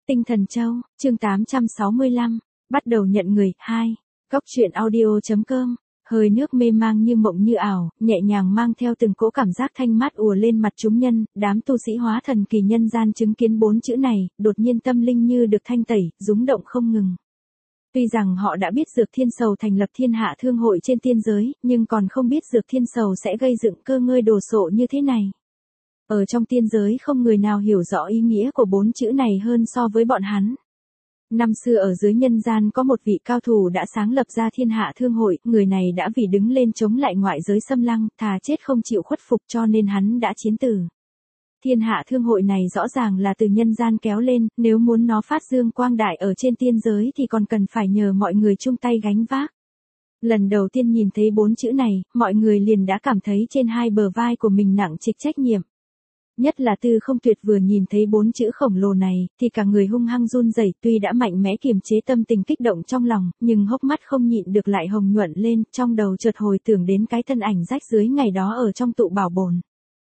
Tinh Thần Châu, chương 865, bắt đầu nhận người, 2. Góc truyện audio.com, hơi nước mê mang như mộng như ảo, nhẹ nhàng mang theo từng cỗ cảm giác thanh mát ùa lên mặt chúng nhân, đám tu sĩ hóa thần kỳ nhân gian chứng kiến 4 chữ này, đột nhiên tâm linh như được thanh tẩy, rúng động không ngừng. Tuy rằng họ đã biết Dược Thiên Sầu thành lập thiên hạ thương hội trên tiên giới, nhưng còn không biết Dược Thiên Sầu sẽ gây dựng cơ ngơi đồ sộ như thế này. Ở trong tiên giới không người nào hiểu rõ ý nghĩa của 4 chữ này hơn so với bọn hắn. Năm xưa ở dưới nhân gian có một vị cao thủ đã sáng lập ra thiên hạ thương hội, người này đã vì đứng lên chống lại ngoại giới xâm lăng, thà chết không chịu khuất phục cho nên hắn đã chiến tử. Thiên hạ thương hội này rõ ràng là từ nhân gian kéo lên, nếu muốn nó phát dương quang đại ở trên tiên giới thì còn cần phải nhờ mọi người chung tay gánh vác. Lần đầu tiên nhìn thấy 4 chữ này, mọi người liền đã cảm thấy trên hai bờ vai của mình nặng trịch trách nhiệm. Nhất là Tư Không Tuyệt vừa nhìn thấy 4 chữ khổng lồ này, thì cả người hung hăng run rẩy, tuy đã mạnh mẽ kiềm chế tâm tình kích động trong lòng, nhưng hốc mắt không nhịn được lại hồng nhuận lên, trong đầu chợt hồi tưởng đến cái thân ảnh rách rưới ngày đó ở trong tụ bảo bồn.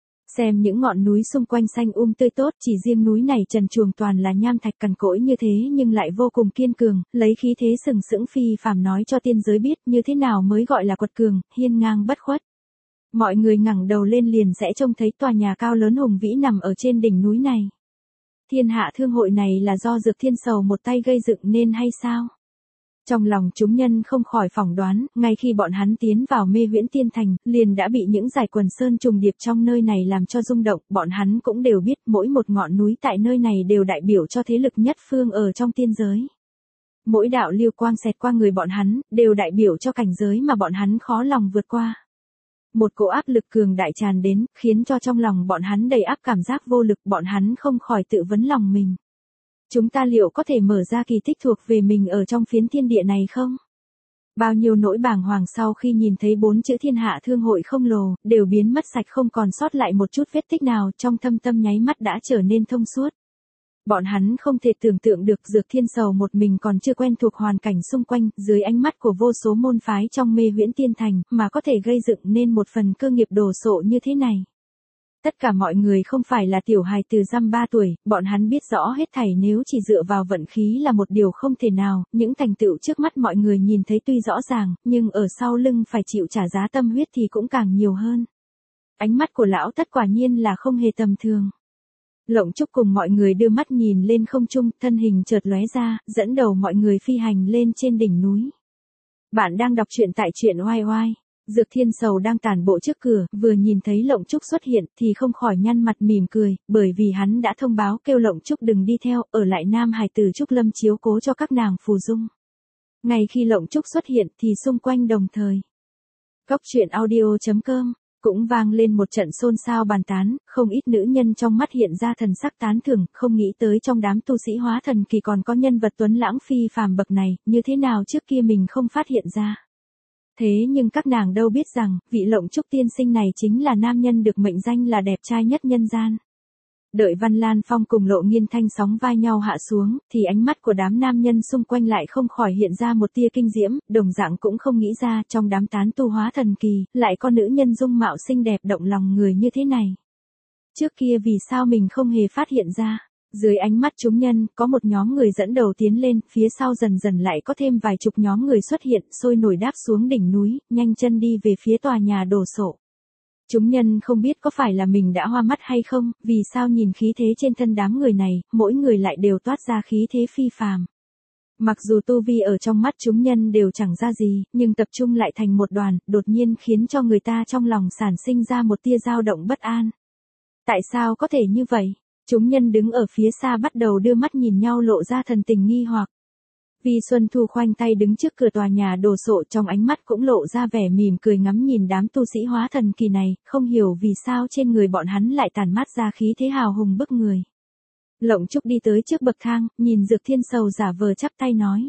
Xem những ngọn núi xung quanh xanh tươi tốt, chỉ riêng núi này trần truồng toàn là nham thạch cằn cỗi như thế nhưng lại vô cùng kiên cường, lấy khí thế sừng sững phi phàm nói cho tiên giới biết như thế nào mới gọi là quật cường, hiên ngang bất khuất. Mọi người ngẩng đầu lên liền sẽ trông thấy tòa nhà cao lớn hùng vĩ nằm ở trên đỉnh núi này. Thiên hạ thương hội này là do Dược Thiên Sầu một tay gây dựng nên hay sao? Trong lòng chúng nhân không khỏi phỏng đoán, ngay khi bọn hắn tiến vào Mê Huyễn Tiên Thành, liền đã bị những dải quần sơn trùng điệp trong nơi này làm cho rung động, bọn hắn cũng đều biết mỗi một ngọn núi tại nơi này đều đại biểu cho thế lực nhất phương ở trong tiên giới. Mỗi đạo lưu quang xẹt qua người bọn hắn, đều đại biểu cho cảnh giới mà bọn hắn khó lòng vượt qua. Một cỗ áp lực cường đại tràn đến, khiến cho trong lòng bọn hắn đầy áp cảm giác vô lực, bọn hắn không khỏi tự vấn lòng mình. Chúng ta liệu có thể mở ra kỳ tích thuộc về mình ở trong phiến thiên địa này không? Bao nhiêu nỗi bàng hoàng sau khi nhìn thấy 4 chữ thiên hạ thương hội khổng lồ, đều biến mất sạch không còn sót lại một chút vết tích nào, trong thâm tâm nháy mắt đã trở nên thông suốt. Bọn hắn không thể tưởng tượng được Dược Thiên Sầu một mình còn chưa quen thuộc hoàn cảnh xung quanh, dưới ánh mắt của vô số môn phái trong Mê Huyễn Tiên Thành, mà có thể gây dựng nên một phần cơ nghiệp đồ sộ như thế này. Tất cả mọi người không phải là tiểu hài từ dăm 3 tuổi, bọn hắn biết rõ hết thảy nếu chỉ dựa vào vận khí là một điều không thể nào, những thành tựu trước mắt mọi người nhìn thấy tuy rõ ràng, nhưng ở sau lưng phải chịu trả giá tâm huyết thì cũng càng nhiều hơn. Ánh mắt của lão Tất quả nhiên là không hề tầm thường. Lộng Trúc cùng mọi người đưa mắt nhìn lên không trung, thân hình chợt lóe ra, dẫn đầu mọi người phi hành lên trên đỉnh núi. Bạn đang đọc truyện tại truyện oai oai. Dược Thiên Sầu đang tản bộ trước cửa, vừa nhìn thấy Lộng Trúc xuất hiện thì không khỏi nhăn mặt mỉm cười, bởi vì hắn đã thông báo kêu Lộng Trúc đừng đi theo, ở lại Nam Hải Tử Trúc Lâm chiếu cố cho các nàng phù dung. Ngay khi Lộng Trúc xuất hiện thì xung quanh đồng thời. Góc truyện audio.com cũng vang lên một trận xôn xao bàn tán, không ít nữ nhân trong mắt hiện ra thần sắc tán thưởng, không nghĩ tới trong đám tu sĩ hóa thần kỳ còn có nhân vật tuấn lãng phi phàm bậc này, như thế nào trước kia mình không phát hiện ra. Thế nhưng các nàng đâu biết rằng, vị Lộng Trúc tiên sinh này chính là nam nhân được mệnh danh là đẹp trai nhất nhân gian. Đợi Văn Lan Phong cùng Lộ Nghiên Thanh sóng vai nhau hạ xuống, thì ánh mắt của đám nam nhân xung quanh lại không khỏi hiện ra một tia kinh diễm, đồng dạng cũng không nghĩ ra trong đám tán tu hóa thần kỳ, lại có nữ nhân dung mạo xinh đẹp động lòng người như thế này. Trước kia vì sao mình không hề phát hiện ra? Dưới ánh mắt chúng nhân, có một nhóm người dẫn đầu tiến lên, phía sau dần dần lại có thêm vài chục nhóm người xuất hiện, sôi nổi đáp xuống đỉnh núi, nhanh chân đi về phía tòa nhà đồ sộ. Chúng nhân không biết có phải là mình đã hoa mắt hay không, vì sao nhìn khí thế trên thân đám người này, mỗi người lại đều toát ra khí thế phi phàm. Mặc dù tu vi ở trong mắt chúng nhân đều chẳng ra gì, nhưng tập trung lại thành một đoàn, đột nhiên khiến cho người ta trong lòng sản sinh ra một tia dao động bất an. Tại sao có thể như vậy? Chúng nhân đứng ở phía xa bắt đầu đưa mắt nhìn nhau lộ ra thần tình nghi hoặc. Vi Xuân Thu khoanh tay đứng trước cửa tòa nhà đồ sộ, trong ánh mắt cũng lộ ra vẻ mỉm cười ngắm nhìn đám tu sĩ hóa thần kỳ này, không hiểu vì sao trên người bọn hắn lại tản mát ra khí thế hào hùng bức người. Lộng Trúc đi tới trước bậc thang, nhìn Dược Thiên Sầu giả vờ chắp tay nói.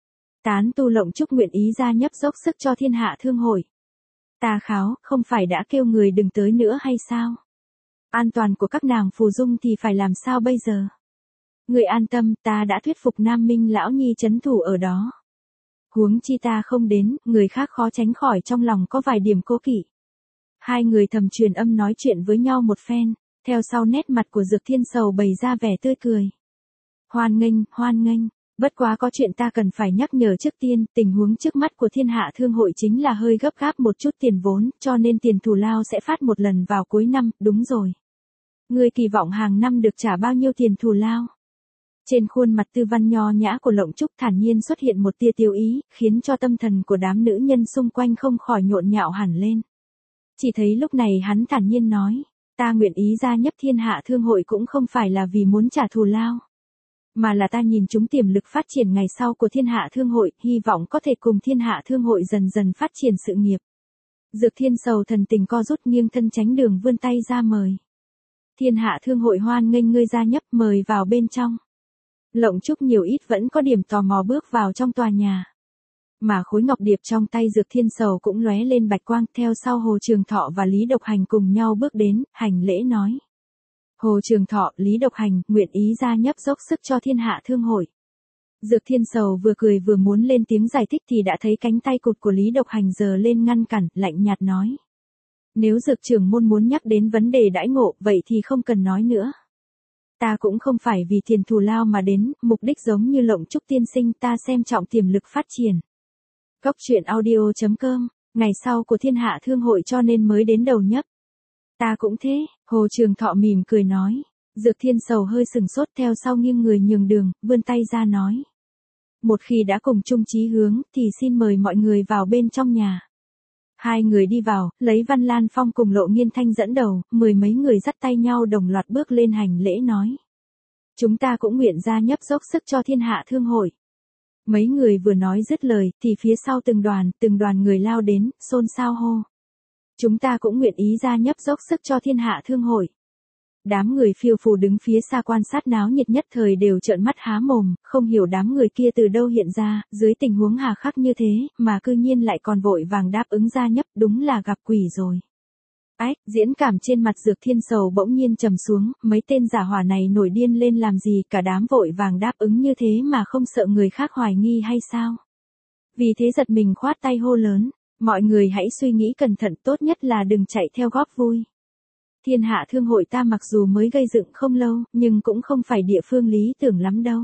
Tán tu Lộng Trúc nguyện ý ra nhấp dốc sức cho thiên hạ thương hội. Ta kháo, không phải đã kêu người đừng tới nữa hay sao? An toàn của các nàng phù dung thì phải làm sao bây giờ? Người an tâm, ta đã thuyết phục Nam Minh lão nhi trấn thủ ở đó. Huống chi ta không đến, người khác khó tránh khỏi trong lòng có vài điểm cố kỵ. Hai người thầm truyền âm nói chuyện với nhau một phen, theo sau nét mặt của Dược Thiên Sầu bày ra vẻ tươi cười. Hoan nghênh. Bất quá có chuyện ta cần phải nhắc nhở trước tiên, tình huống trước mắt của Thiên Hạ Thương hội chính là hơi gấp gáp một chút tiền vốn, cho nên tiền thù lao sẽ phát một lần vào cuối năm, đúng rồi. Ngươi kỳ vọng hàng năm được trả bao nhiêu tiền thù lao? Trên khuôn mặt Tư Văn nho nhã của Lộng Trúc thản nhiên xuất hiện một tia tiêu ý, khiến cho tâm thần của đám nữ nhân xung quanh không khỏi nhộn nhạo hẳn lên. Chỉ thấy lúc này hắn thản nhiên nói, ta nguyện ý gia nhập Thiên Hạ Thương hội cũng không phải là vì muốn trả thù lao, mà là ta nhìn chúng tiềm lực phát triển ngày sau của Thiên Hạ Thương hội, hy vọng có thể cùng Thiên Hạ Thương hội dần dần phát triển sự nghiệp. Dược Thiên Sầu thần tình co rút nghiêng thân tránh đường vươn tay ra mời. Thiên Hạ Thương hội hoan nghênh ngươi gia nhập, mời vào bên trong. Lộng Trúc nhiều ít vẫn có điểm tò mò bước vào trong tòa nhà. Mà khối ngọc điệp trong tay Dược Thiên Sầu cũng lóe lên bạch quang, theo sau Hồ Trường Thọ và Lý Độc Hành cùng nhau bước đến, hành lễ nói. Hồ Trường Thọ, Lý Độc Hành, nguyện ý gia nhập dốc sức cho Thiên Hạ Thương hội. Dược Thiên Sầu vừa cười vừa muốn lên tiếng giải thích thì đã thấy cánh tay cụt của Lý Độc Hành giơ lên ngăn cản, lạnh nhạt nói. Nếu Dược trưởng môn muốn nhắc đến vấn đề đãi ngộ, vậy thì không cần nói nữa. Ta cũng không phải vì tiền thù lao mà đến, mục đích giống như Lộng Trúc tiên sinh, ta xem trọng tiềm lực phát triển. Góc truyện audio.com, ngày sau của Thiên Hạ Thương hội cho nên mới đến đầu nhấp. Ta cũng thế, Hồ Trường Thọ mỉm cười nói. Dược Thiên Sầu hơi sừng sốt, theo sau nghiêng người nhường đường, vươn tay ra nói. Một khi đã cùng chung chí hướng, thì xin mời mọi người vào bên trong nhà. Hai người đi vào, lấy Văn Lan Phong cùng Lộ Nghiên Thanh dẫn đầu, mười mấy người dắt tay nhau đồng loạt bước lên hành lễ nói. Chúng ta cũng nguyện gia nhập dốc sức cho Thiên Hạ Thương hội. Mấy người vừa nói dứt lời, thì phía sau từng đoàn người lao đến, xôn xao hô. Chúng ta cũng nguyện ý gia nhập dốc sức cho Thiên Hạ Thương hội. Đám người phiêu phù đứng phía xa quan sát náo nhiệt nhất thời đều trợn mắt há mồm, không hiểu đám người kia từ đâu hiện ra, dưới tình huống hà khắc như thế, mà cư nhiên lại còn vội vàng đáp ứng gia nhập, đúng là gặp quỷ rồi. Ách, diễn cảm trên mặt Dược Thiên Sầu bỗng nhiên trầm xuống, mấy tên giả hỏa này nổi điên lên làm gì, cả đám vội vàng đáp ứng như thế mà không sợ người khác hoài nghi hay sao? Vì thế giật mình khoát tay hô lớn, mọi người hãy suy nghĩ cẩn thận, tốt nhất là đừng chạy theo góp vui. Thiên Hạ Thương hội ta mặc dù mới gây dựng không lâu, nhưng cũng không phải địa phương lý tưởng lắm đâu.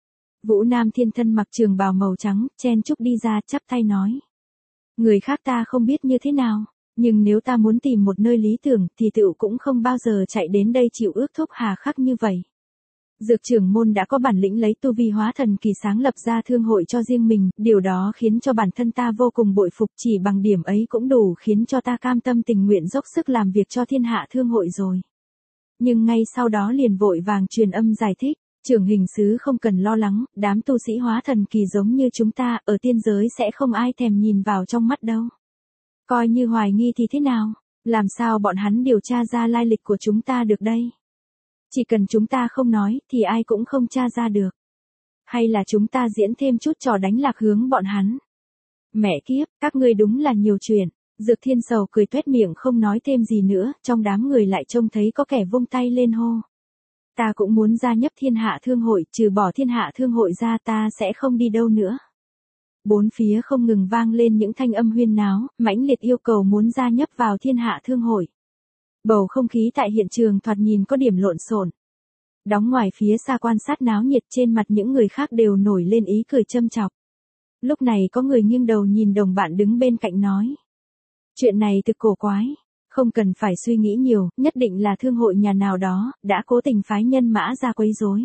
Vũ Nam Thiên thân mặc trường bào màu trắng, chen chúc đi ra chắp tay nói. Người khác ta không biết như thế nào, nhưng nếu ta muốn tìm một nơi lý tưởng thì tựu cũng không bao giờ chạy đến đây chịu ước thúc hà khắc như vậy. Dược trưởng môn đã có bản lĩnh lấy tu vi hóa thần kỳ sáng lập ra thương hội cho riêng mình, điều đó khiến cho bản thân ta vô cùng bội phục, chỉ bằng điểm ấy cũng đủ khiến cho ta cam tâm tình nguyện dốc sức làm việc cho Thiên Hạ Thương hội rồi. Nhưng ngay sau đó liền vội vàng truyền âm giải thích, trưởng hình sứ không cần lo lắng, đám tu sĩ hóa thần kỳ giống như chúng ta, ở tiên giới sẽ không ai thèm nhìn vào trong mắt đâu. Coi như hoài nghi thì thế nào, làm sao bọn hắn điều tra ra lai lịch của chúng ta được đây? Chỉ cần chúng ta không nói, thì ai cũng không tra ra được. Hay là chúng ta diễn thêm chút trò đánh lạc hướng bọn hắn? Mẹ kiếp, các ngươi đúng là nhiều chuyện. Dược Thiên Sầu cười tuét miệng không nói thêm gì nữa, trong đám người lại trông thấy có kẻ vung tay lên hô. Ta cũng muốn gia nhập Thiên Hạ Thương hội, trừ bỏ Thiên Hạ Thương hội ra ta sẽ không đi đâu nữa. Bốn phía không ngừng vang lên những thanh âm huyên náo, mãnh liệt yêu cầu muốn gia nhập vào Thiên Hạ Thương hội. Bầu không khí tại hiện trường thoạt nhìn có điểm lộn xộn. Đóng ngoài phía xa quan sát náo nhiệt, trên mặt những người khác đều nổi lên ý cười châm chọc. Lúc này có người nghiêng đầu nhìn đồng bạn đứng bên cạnh nói. Chuyện này thực cổ quái, không cần phải suy nghĩ nhiều, nhất định là thương hội nhà nào đó, đã cố tình phái nhân mã ra quấy rối.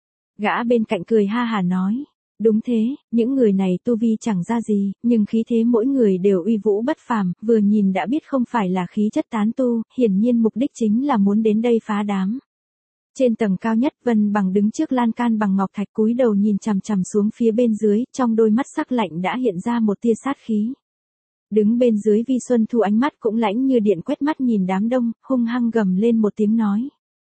Gã bên cạnh cười ha hả nói. Đúng thế, những người này tu vi chẳng ra gì, nhưng khí thế mỗi người đều uy vũ bất phàm, vừa nhìn đã biết không phải là khí chất tán tu, hiển nhiên mục đích chính là muốn đến đây phá đám. Trên tầng cao nhất, Vân Bằng đứng trước lan can bằng ngọc thạch cúi đầu nhìn chằm chằm xuống phía bên dưới, trong đôi mắt sắc lạnh đã hiện ra một tia sát khí. Đứng bên dưới Vi Xuân Thu ánh mắt cũng lãnh như điện quét mắt nhìn đám đông, hung hăng gầm lên một tiếng nói.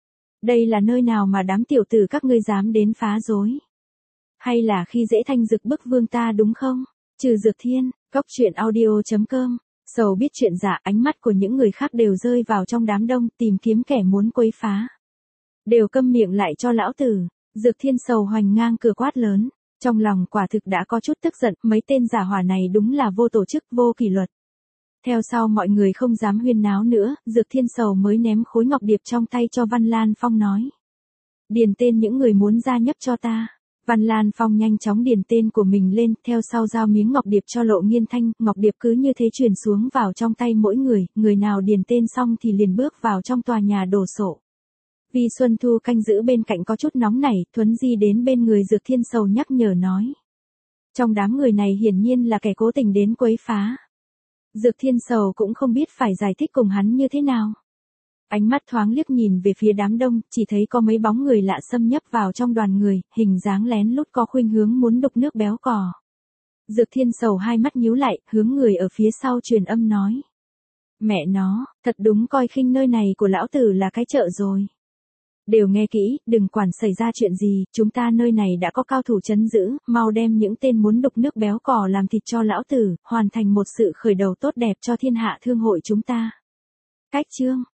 Đây là nơi nào mà đám tiểu tử các ngươi dám đến phá rối? Hay là khi dễ Thanh Dực bức vương ta đúng không? Trừ Dược Thiên, góc truyện audio.com. Sầu biết chuyện giả, ánh mắt của những người khác đều rơi vào trong đám đông, tìm kiếm kẻ muốn quấy phá. Đều câm miệng lại cho lão tử. Dược Thiên Sầu hoành ngang cửa quát lớn. Trong lòng quả thực đã có chút tức giận, mấy tên giả hỏa này đúng là vô tổ chức, vô kỷ luật. Theo sau mọi người không dám huyên náo nữa, Dược Thiên Sầu mới ném khối ngọc điệp trong tay cho Văn Lan Phong nói. Điền tên những người muốn gia nhập cho ta. Văn Lan Phong nhanh chóng điền tên của mình lên, theo sau giao miếng ngọc điệp cho Lộ Nghiên Thanh, ngọc điệp cứ như thế truyền xuống vào trong tay mỗi người nào điền tên xong thì liền bước vào trong tòa nhà đồ sộ. Vi Xuân Thu canh giữ bên cạnh có chút nóng nảy, Thuấn Di đến bên người Dược Thiên Sầu nhắc nhở nói. Trong đám người này hiển nhiên là kẻ cố tình đến quấy phá. Dược Thiên Sầu cũng không biết phải giải thích cùng hắn như thế nào. Ánh mắt thoáng liếc nhìn về phía đám đông, chỉ thấy có mấy bóng người lạ xâm nhập vào trong đoàn người, hình dáng lén lút có khuynh hướng muốn đục nước béo cò. Dược Thiên Sầu hai mắt nhíu lại, hướng người ở phía sau truyền âm nói. Mẹ nó, thật đúng coi khinh nơi này của lão tử là cái chợ rồi. Đều nghe kỹ, đừng quản xảy ra chuyện gì, chúng ta nơi này đã có cao thủ trấn giữ, mau đem những tên muốn đục nước béo cò làm thịt cho lão tử, hoàn thành một sự khởi đầu tốt đẹp cho thiên hạ thương hội chúng ta. Cách chương